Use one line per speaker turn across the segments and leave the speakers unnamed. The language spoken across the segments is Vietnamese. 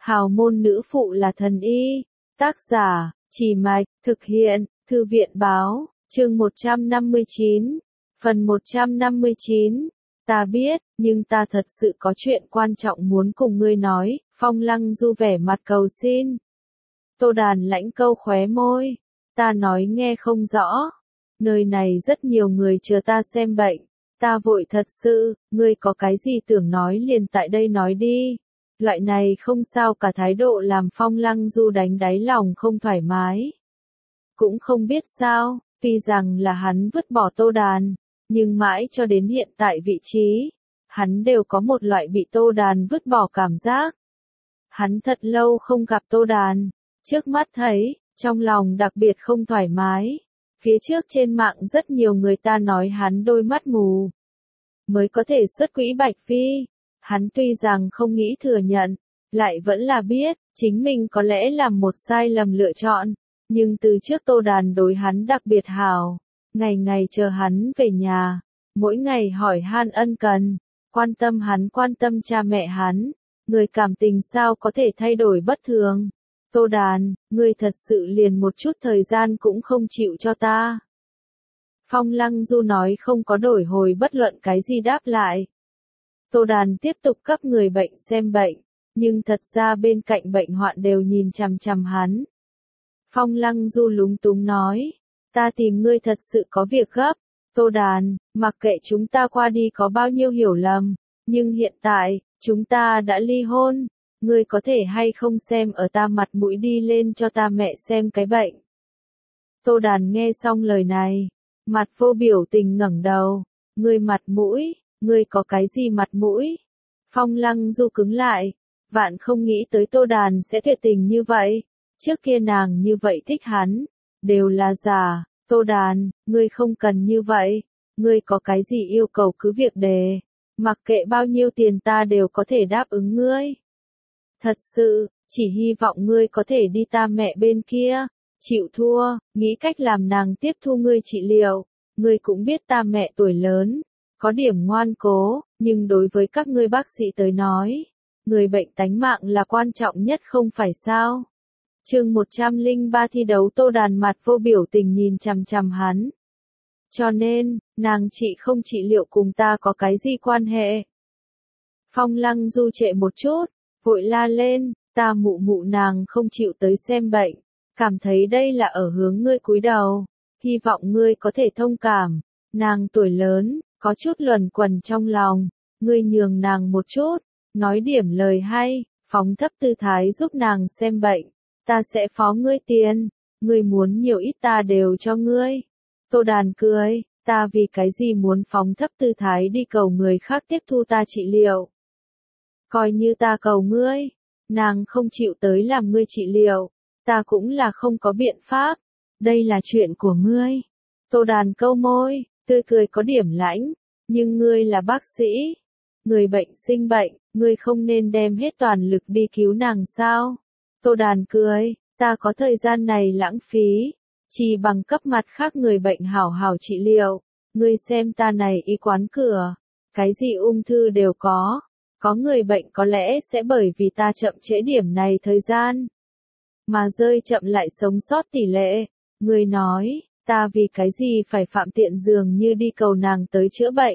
Hào môn nữ phụ là thần y. Tác giả, Chỉ Mạch, thực hiện, Thư viện báo, chương 159, phần 159. Ta biết, nhưng ta thật sự có chuyện quan trọng muốn cùng ngươi nói. Phong Lăng Du vẻ mặt cầu xin. Tô Đàn lãnh câu khóe môi. Ta nói nghe không rõ. Nơi này rất nhiều người chờ ta xem bệnh. Ta vội thật sự, ngươi có cái gì tưởng nói liền tại đây nói đi. Loại này không sao cả thái độ làm Phong Lăng Du đánh đáy lòng không thoải mái. Cũng không biết sao, tuy rằng là hắn vứt bỏ Tô Đàn, nhưng mãi cho đến hiện tại vị trí, hắn đều có một loại bị Tô Đàn vứt bỏ cảm giác. Hắn thật lâu không gặp Tô Đàn, trước mắt thấy, trong lòng đặc biệt không thoải mái. Phía trước trên mạng rất nhiều người ta nói hắn đôi mắt mù, mới có thể xuất quỹ Bạch Phi. Hắn tuy rằng không nghĩ thừa nhận, lại vẫn là biết, chính mình có lẽ làm một sai lầm lựa chọn, nhưng từ trước Tô Đàn đối hắn đặc biệt hảo, ngày ngày chờ hắn về nhà, mỗi ngày hỏi han ân cần, quan tâm hắn quan tâm cha mẹ hắn, người cảm tình sao có thể thay đổi bất thường. Tô Đàn, ngươi thật sự liền một chút thời gian cũng không chịu cho ta. Phong Lăng Du nói không có đổi hồi bất luận cái gì đáp lại. Tô Đàn tiếp tục cấp người bệnh xem bệnh, nhưng thật ra bên cạnh bệnh hoạn đều nhìn chằm chằm hắn. Phong Lăng Du lúng túng nói, ta tìm ngươi thật sự có việc gấp. Tô Đàn, mặc kệ chúng ta qua đi có bao nhiêu hiểu lầm, nhưng hiện tại, chúng ta đã ly hôn, ngươi có thể hay không xem ở ta mặt mũi đi lên cho ta mẹ xem cái bệnh. Tô Đàn nghe xong lời này, mặt vô biểu tình ngẩng đầu, ngươi mặt mũi. Ngươi có cái gì mặt mũi? Phong Lăng Du cứng lại, vạn không nghĩ tới Tô Đàn sẽ tuyệt tình như vậy. Trước kia nàng như vậy thích hắn, đều là giả. Tô Đàn, ngươi không cần như vậy. Ngươi có cái gì yêu cầu cứ việc đề. Mặc kệ bao nhiêu tiền ta đều có thể đáp ứng ngươi. Thật sự, chỉ hy vọng ngươi có thể đi ta mẹ bên kia. Chịu thua, nghĩ cách làm nàng tiếp thu ngươi trị liệu. Ngươi cũng biết ta mẹ tuổi lớn. Có điểm ngoan cố, nhưng đối với các ngươi bác sĩ tới nói, người bệnh tánh mạng là quan trọng nhất không phải sao? Chương 103 thi đấu. Tô Đàn mặt vô biểu tình nhìn chằm chằm hắn. Cho nên, nàng chị không trị liệu cùng ta có cái gì quan hệ? Phong Lăng Du trệ một chút, vội la lên, ta mụ nàng không chịu tới xem bệnh, cảm thấy đây là ở hướng ngươi cúi đầu, hy vọng ngươi có thể thông cảm, nàng tuổi lớn. Có chút luẩn quẩn trong lòng, ngươi nhường nàng một chút, nói điểm lời hay, phóng thấp tư thái giúp nàng xem bệnh, ta sẽ phó ngươi tiền, ngươi muốn nhiều ít ta đều cho ngươi. Tô Đàn cười, ta vì cái gì muốn phóng thấp tư thái đi cầu người khác tiếp thu ta trị liệu. Coi như ta cầu ngươi, nàng không chịu tới làm ngươi trị liệu, ta cũng là không có biện pháp, đây là chuyện của ngươi. Tô Đàn câu môi. Tươi cười có điểm lãnh, nhưng ngươi là bác sĩ, người bệnh sinh bệnh, ngươi không nên đem hết toàn lực đi cứu nàng sao? Tô Đàn cười, ta có thời gian này lãng phí, chỉ bằng cấp mặt khác người bệnh hảo hảo trị liệu, ngươi xem ta này y quán cửa, cái gì ung thư đều có người bệnh có lẽ sẽ bởi vì ta chậm trễ điểm này thời gian, mà rơi chậm lại sống sót tỷ lệ, ngươi nói. Ta vì cái gì phải phạm tiện dường như đi cầu nàng tới chữa bệnh.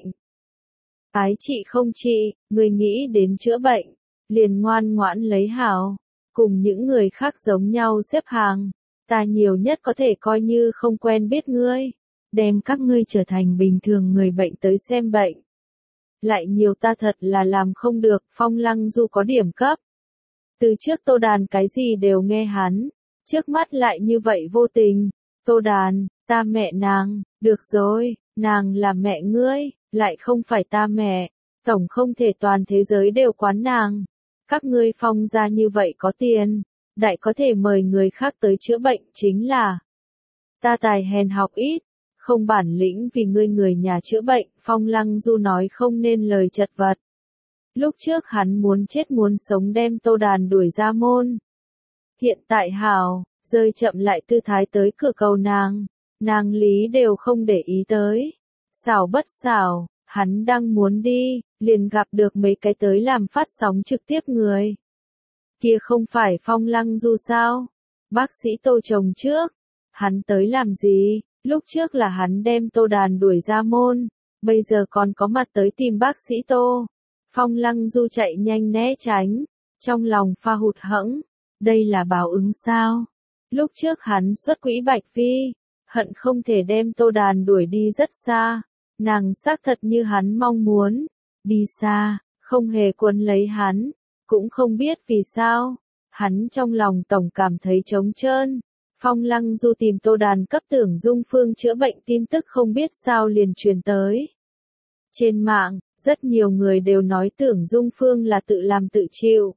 Ái chị không chị, người nghĩ đến chữa bệnh, liền ngoan ngoãn lấy hảo, cùng những người khác giống nhau xếp hàng, ta nhiều nhất có thể coi như không quen biết ngươi, đem các ngươi trở thành bình thường người bệnh tới xem bệnh. Lại nhiều ta thật là làm không được. Phong Lăng Du có điểm cấp. Từ trước Tô Đàn cái gì đều nghe hắn, trước mắt lại như vậy vô tình. Tô Đàn, ta mẹ nàng, được rồi, nàng là mẹ ngươi, lại không phải ta mẹ, tổng không thể toàn thế giới đều quán nàng. Các ngươi Phong gia như vậy có tiền, đại có thể mời người khác tới chữa bệnh chính là. Ta tài hèn học ít, không bản lĩnh vì ngươi người nhà chữa bệnh. Phong Lăng Du nói không nên lời chật vật. Lúc trước hắn muốn chết muốn sống đem Tô Đàn đuổi ra môn. Hiện tại hảo. Rơi chậm lại tư thái tới cửa cầu nàng lý đều không để ý tới. Xảo bất xảo, hắn đang muốn đi, liền gặp được mấy cái tới làm phát sóng trực tiếp người. Kia không phải Phong Lăng Du sao? Bác sĩ Tô chồng trước. Hắn tới làm gì? Lúc trước là hắn đem Tô Đàn đuổi ra môn, bây giờ còn có mặt tới tìm bác sĩ Tô. Phong Lăng Du chạy nhanh né tránh, trong lòng pha hụt hẫng, đây là báo ứng sao? Lúc trước hắn xuất quỹ Bạch Phi, hận không thể đem Tô Đàn đuổi đi rất xa, nàng xác thật như hắn mong muốn, đi xa, không hề quấn lấy hắn, cũng không biết vì sao, hắn trong lòng tổng cảm thấy trống trơn. Phong Lăng Du tìm Tô Đàn cấp Tưởng Dung Phương chữa bệnh tin tức không biết sao liền truyền tới. Trên mạng, rất nhiều người đều nói Tưởng Dung Phương là tự làm tự chịu.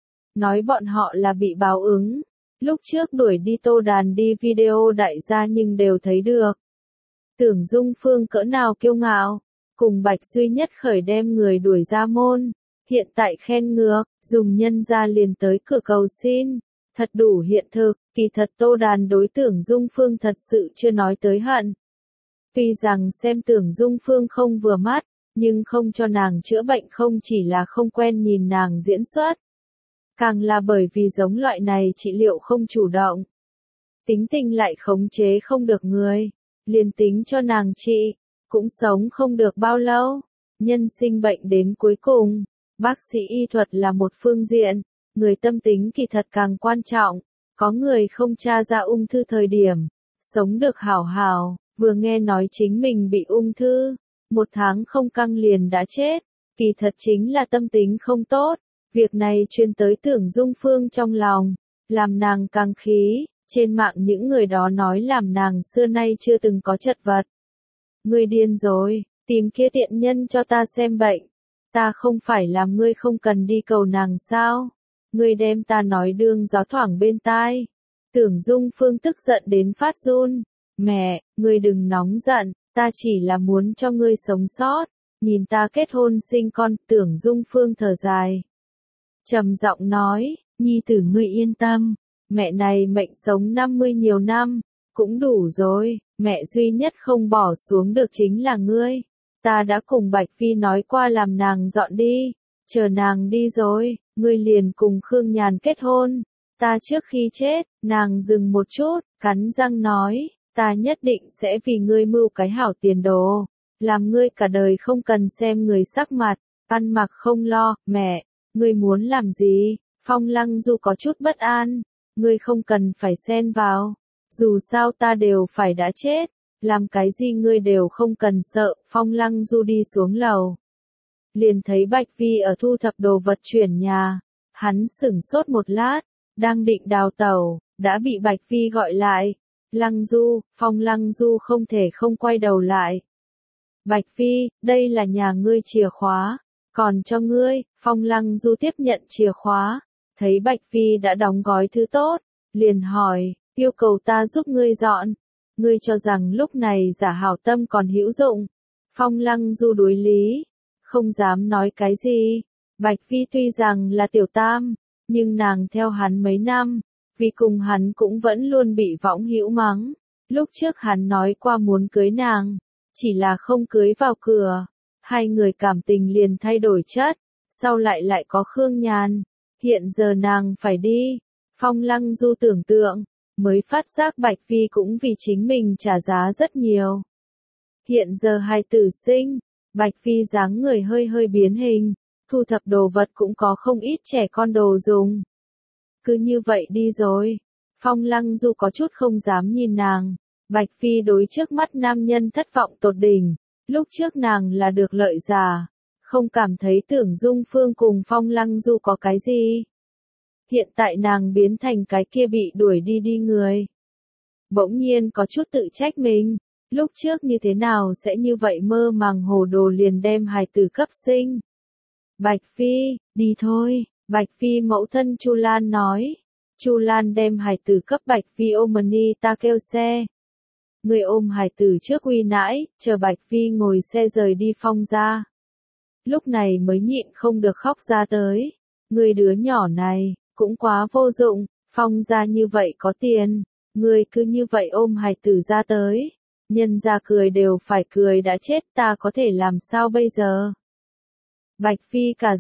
Nói bọn họ là bị báo ứng. Lúc trước đuổi đi Tô Đàn đi video đại gia nhưng đều thấy được. Tưởng Dung Phương cỡ nào kiêu ngạo, cùng Bạch Duy Nhất khởi đem người đuổi ra môn. Hiện tại khen ngược, dùng nhân ra liền tới cửa cầu xin. Thật đủ hiện thực, kỳ thật Tô Đàn đối Tưởng Dung Phương thật sự chưa nói tới hận. Tuy rằng xem Tưởng Dung Phương không vừa mắt, nhưng không cho nàng chữa bệnh không chỉ là không quen nhìn nàng diễn xuất. Càng là bởi vì giống loại này trị liệu không chủ động. Tính tình lại khống chế không được người, liền tính cho nàng trị, cũng sống không được bao lâu. Nhân sinh bệnh đến cuối cùng, bác sĩ y thuật là một phương diện, người tâm tính kỳ thật càng quan trọng. Có người không tra ra ung thư thời điểm, sống được hảo hảo, vừa nghe nói chính mình bị ung thư, 1 tháng không căng liền đã chết, kỳ thật chính là tâm tính không tốt. Việc này truyền tới Tưởng Dung Phương trong lòng, làm nàng càng khí, trên mạng những người đó nói làm nàng xưa nay chưa từng có chật vật. Ngươi điên rồi, tìm kia tiện nhân cho ta xem bệnh, ta không phải làm ngươi không cần đi cầu nàng sao? Ngươi đem ta nói đương gió thoảng bên tai. Tưởng Dung Phương tức giận đến phát run, mẹ, ngươi đừng nóng giận, ta chỉ là muốn cho ngươi sống sót, nhìn ta kết hôn sinh con. Tưởng Dung Phương thở dài, trầm giọng nói, nhi tử ngươi yên tâm, mẹ này mệnh sống 50 nhiều năm, cũng đủ rồi, mẹ duy nhất không bỏ xuống được chính là ngươi. Ta đã cùng Bạch Phi nói qua làm nàng dọn đi, chờ nàng đi rồi, ngươi liền cùng Khương Nhàn kết hôn. Ta trước khi chết, nàng dừng một chút, cắn răng nói, ta nhất định sẽ vì ngươi mưu cái hảo tiền đồ, làm ngươi cả đời không cần xem người sắc mặt, ăn mặc không lo. Mẹ, ngươi muốn làm gì? Phong Lăng Du có chút bất an, ngươi không cần phải xen vào, dù sao ta đều phải đã chết, làm cái gì ngươi đều không cần sợ. Phong Lăng Du đi xuống lầu, liền thấy Bạch Vi ở thu thập đồ vật chuyển nhà, hắn sửng sốt một lát, đang định đào tẩu, đã bị Bạch Vi gọi lại. Lăng Du, Phong Lăng Du không thể không quay đầu lại. Bạch Vi, đây là nhà ngươi chìa khóa, còn cho ngươi. Phong Lăng Du tiếp nhận chìa khóa, thấy Bạch Vi đã đóng gói thứ tốt, liền hỏi, yêu cầu ta giúp ngươi dọn. Ngươi cho rằng lúc này giả hảo tâm còn hữu dụng. Phong Lăng Du đối lý, không dám nói cái gì. Bạch Vi tuy rằng là tiểu tam, nhưng nàng theo hắn mấy năm, vì cùng hắn cũng vẫn luôn bị võng hữu mắng. Lúc trước hắn nói qua muốn cưới nàng, chỉ là không cưới vào cửa. Hai người cảm tình liền thay đổi chất, sau lại có Khương Nhàn. Hiện giờ nàng phải đi. Phong Lăng Du tưởng tượng, mới phát giác Bạch Vi cũng vì chính mình trả giá rất nhiều. Hiện giờ hai tử sinh, Bạch Vi dáng người hơi biến hình, thu thập đồ vật cũng có không ít trẻ con đồ dùng. Cứ như vậy đi rồi. Phong Lăng Du có chút không dám nhìn nàng. Bạch Vi đối trước mắt nam nhân thất vọng tột đỉnh. Lúc trước nàng là được lợi giả, không cảm thấy Tưởng Dung Phương cùng Phong Lăng Du có cái gì. Hiện tại nàng biến thành cái kia bị đuổi đi người. Bỗng nhiên có chút tự trách mình, lúc trước như thế nào sẽ như vậy mơ màng hồ đồ liền đem hài tử cấp sinh. Bạch Phi, đi thôi. Bạch Phi mẫu thân Chu Lan nói. Chu Lan đem hài tử cấp Bạch Phi ôm đi, ta kêu xe. Người ôm hài tử trước uy nãi, chờ Bạch Phi ngồi xe rời đi Phong ra. Lúc này mới nhịn không được khóc ra tới. Người đứa nhỏ này, cũng quá vô dụng, Phong ra như vậy có tiền, người cứ như vậy ôm hài tử ra tới. Nhân ra cười đều phải cười đã chết, ta có thể làm sao bây giờ? Bạch Phi cả giận,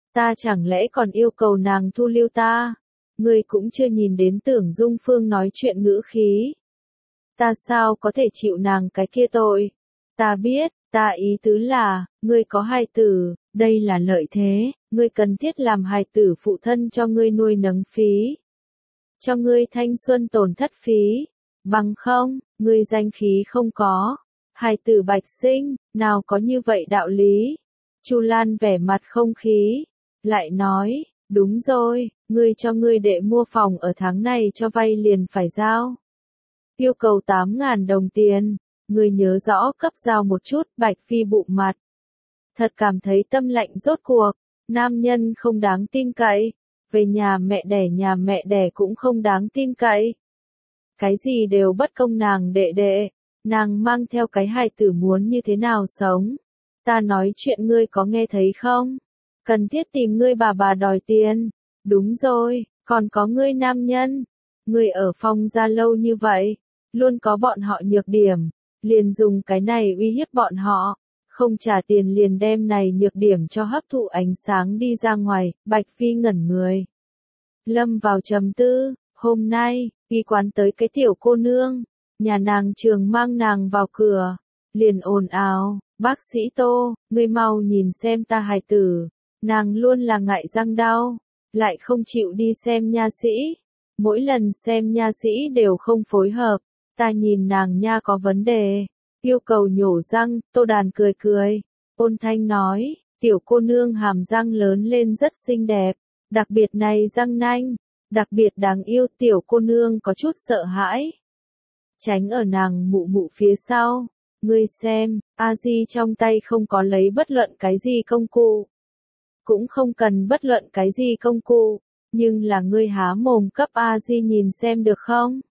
Ta chẳng lẽ còn yêu cầu nàng thu lưu ta? Ngươi cũng chưa nhìn đến Tưởng Dung Phương nói chuyện ngữ khí. Ta sao có thể chịu nàng cái kia tội? Ta biết, ta ý tứ là, ngươi có hài tử, đây là lợi thế, ngươi cần thiết làm hài tử phụ thân cho ngươi nuôi nấng phí. Cho ngươi thanh xuân tổn thất phí. Bằng không, ngươi danh khí không có. Hài tử bạch sinh, nào có như vậy đạo lý. Chu Lan vẻ mặt không khí. Lại nói, đúng rồi, ngươi cho ngươi đệ mua phòng ở tháng này cho vay liền phải giao. Yêu cầu 8.000 đồng tiền, ngươi nhớ rõ cấp giao một chút. Bạch Phi bụng mặt. Thật cảm thấy tâm lạnh rốt cuộc, nam nhân không đáng tin cậy, về nhà mẹ đẻ cũng không đáng tin cậy. Cái gì đều bất công nàng đệ đệ, nàng mang theo cái hài tử muốn như thế nào sống. Ta nói chuyện ngươi có nghe thấy không? Cần thiết tìm ngươi bà đòi tiền. Đúng rồi, còn có ngươi nam nhân. Ngươi ở Phong gia lâu như vậy, luôn có bọn họ nhược điểm, liền dùng cái này uy hiếp bọn họ. Không trả tiền liền đem này nhược điểm cho hấp thụ ánh sáng đi ra ngoài. Bạch Phi ngẩn người. Lâm vào trầm tư, hôm nay, y quán tới cái tiểu cô nương, nhà nàng Trường mang nàng vào cửa, liền ồn ào, bác sĩ Tô, ngươi mau nhìn xem ta hài tử, nàng luôn là ngại răng đau, lại không chịu đi xem nha sĩ, mỗi lần xem nha sĩ đều không phối hợp, ta nhìn nàng nha có vấn đề, yêu cầu nhổ răng. Tô Đàn cười cười, ôn thanh nói, tiểu cô nương hàm răng lớn lên rất xinh đẹp, đặc biệt này răng nanh, đặc biệt đáng yêu. Tiểu cô nương có chút sợ hãi, tránh ở nàng mụ mụ phía sau. Ngươi xem, A Di trong tay không có lấy bất luận cái gì công cụ, cũng không cần bất luận cái gì công cụ, nhưng là ngươi há mồm cấp A Di nhìn xem được không?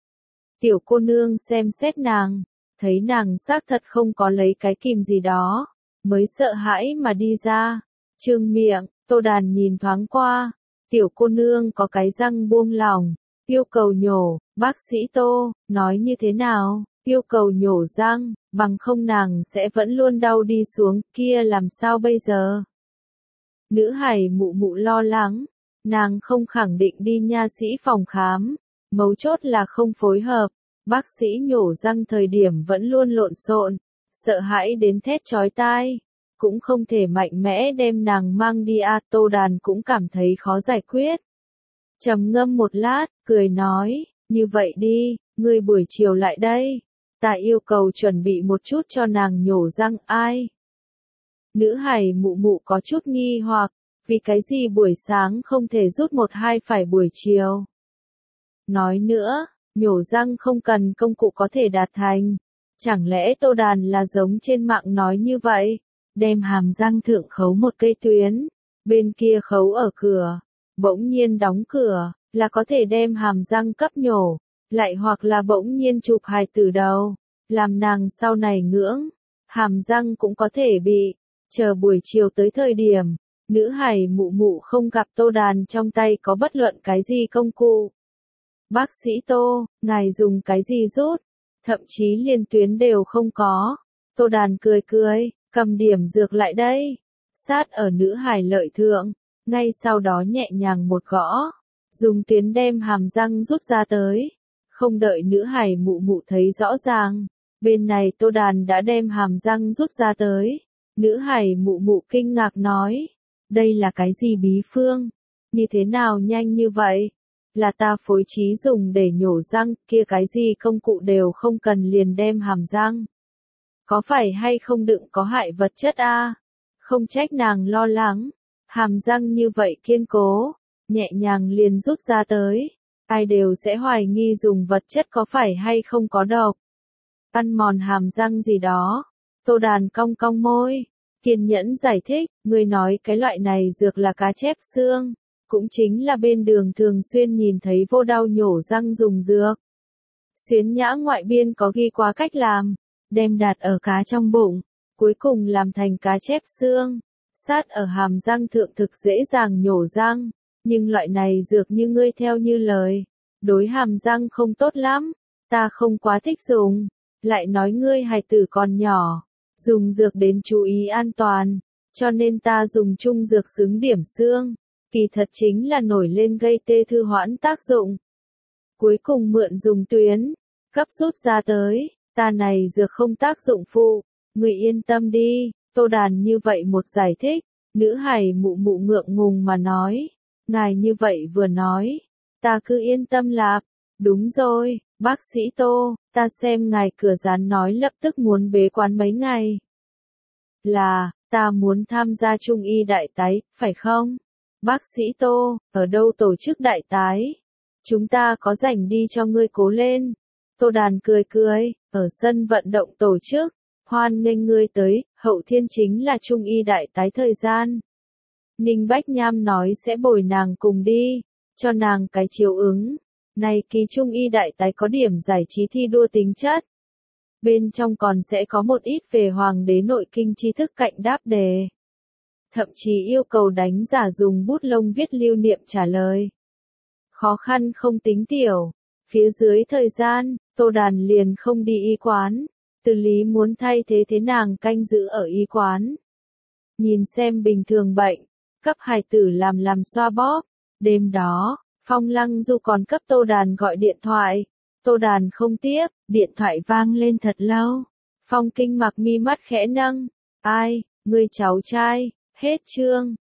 Tiểu cô nương xem xét nàng, thấy nàng xác thật không có lấy cái kìm gì đó, mới sợ hãi mà đi ra, trương miệng. Tô Đàn nhìn thoáng qua, tiểu cô nương có cái răng buông lỏng, yêu cầu nhổ. Bác sĩ Tô, nói như thế nào? Yêu cầu nhổ răng, bằng không nàng sẽ vẫn luôn đau đi xuống, kia làm sao bây giờ? Nữ hài mụ mụ lo lắng, nàng không khẳng định đi nha sĩ phòng khám, mấu chốt là không phối hợp. Bác sĩ nhổ răng thời điểm vẫn luôn lộn xộn, sợ hãi đến thét chói tai, cũng không thể mạnh mẽ đem nàng mang đi. Tô Đàn cũng cảm thấy khó giải quyết. Trầm ngâm một lát, cười nói, như vậy đi, ngươi buổi chiều lại đây, ta yêu cầu chuẩn bị một chút cho nàng nhổ răng. Ai? Nữ hài mụ mụ có chút nghi hoặc, vì cái gì buổi sáng không thể rút một hai phải buổi chiều? Nói nữa, nhổ răng không cần công cụ có thể đạt thành. Chẳng lẽ Tô Đàn là giống trên mạng nói như vậy? Đem hàm răng thượng khấu một cây tuyến, bên kia khấu ở cửa, bỗng nhiên đóng cửa, là có thể đem hàm răng cấp nhổ, lại hoặc là bỗng nhiên chụp hài tử đầu, làm nàng sau này ngưỡng, hàm răng cũng có thể bị, chờ buổi chiều tới thời điểm, nữ hài mụ mụ không gặp Tô Đàn trong tay có bất luận cái gì công cụ. Bác sĩ Tô, ngài dùng cái gì rút? Thậm chí liên tuyến đều không có. Tô Đàn cười cười, cầm điểm dược lại đây, sát ở nữ hài lợi thượng, ngay sau đó nhẹ nhàng một gõ, dùng tuyến đem hàm răng rút ra tới. Không đợi nữ hài mụ mụ thấy rõ ràng, bên này Tô Đàn đã đem hàm răng rút ra tới. Nữ hài mụ mụ kinh ngạc nói, đây là cái gì bí phương? Như thế nào nhanh như vậy? Là ta phối trí dùng để nhổ răng, kia cái gì công cụ đều không cần liền đem hàm răng. Có phải hay không đựng có hại vật chất a? Không trách nàng lo lắng, hàm răng như vậy kiên cố, nhẹ nhàng liền rút ra tới, ai đều sẽ hoài nghi dùng vật chất có phải hay không có độc, ăn mòn hàm răng gì đó. Tô Đàn cong cong môi, kiên nhẫn giải thích, người nói cái loại này dược là cá chép xương, cũng chính là bên đường thường xuyên nhìn thấy vô đau nhổ răng dùng dược. Xuyến Nhã ngoại biên có ghi quá cách làm, đem đặt ở cá trong bụng, cuối cùng làm thành cá chép xương, sát ở hàm răng thượng thực dễ dàng nhổ răng, nhưng loại này dược như ngươi theo như lời, đối hàm răng không tốt lắm, ta không quá thích dùng, lại nói ngươi hài tử còn nhỏ, dùng dược đến chú ý an toàn, cho nên ta dùng trung dược xứng điểm xương, kỳ thật chính là nổi lên gây tê thư hoãn tác dụng. Cuối cùng mượn dùng tuyến, cấp rút ra tới, ta này dược không tác dụng phụ, người yên tâm đi, Tô Đàn như vậy một giải thích, nữ hài mụ mụ ngượng ngùng mà nói, ngài như vậy vừa nói, ta cứ yên tâm lạp, đúng rồi, bác sĩ Tô, ta xem ngài cửa dán nói lập tức muốn bế quan mấy ngày. Là, ta muốn tham gia trung y đại tái, phải không? Bác sĩ Tô, ở đâu tổ chức đại tái? Chúng ta có rảnh đi cho ngươi cố lên. Tô Đàn cười cười, ở sân vận động tổ chức, hoan nghênh ngươi tới, Hậu Thiên chính là trung y đại tái thời gian. Ninh Bách Nham nói sẽ bồi nàng cùng đi, cho nàng cái chiếu ứng. Này kỳ trung y đại tái có điểm giải trí thi đua tính chất. Bên trong còn sẽ có một ít về hoàng đế nội kinh tri thức cạnh đáp đề. Thậm chí yêu cầu đánh giả dùng bút lông viết lưu niệm trả lời. Khó khăn không tính tiểu. Phía dưới thời gian, Tô Đàn liền không đi y quán. Từ lý muốn thay thế nàng canh giữ ở y quán. Nhìn xem bình thường bệnh, cấp hài tử làm xoa bóp. Đêm đó, Phong Lăng Du còn cấp Tô Đàn gọi điện thoại. Tô Đàn không tiếp, điện thoại vang lên thật lâu. Phong Kinh Mặc mi mắt khẽ nâng. Ai, người cháu trai, hết chương.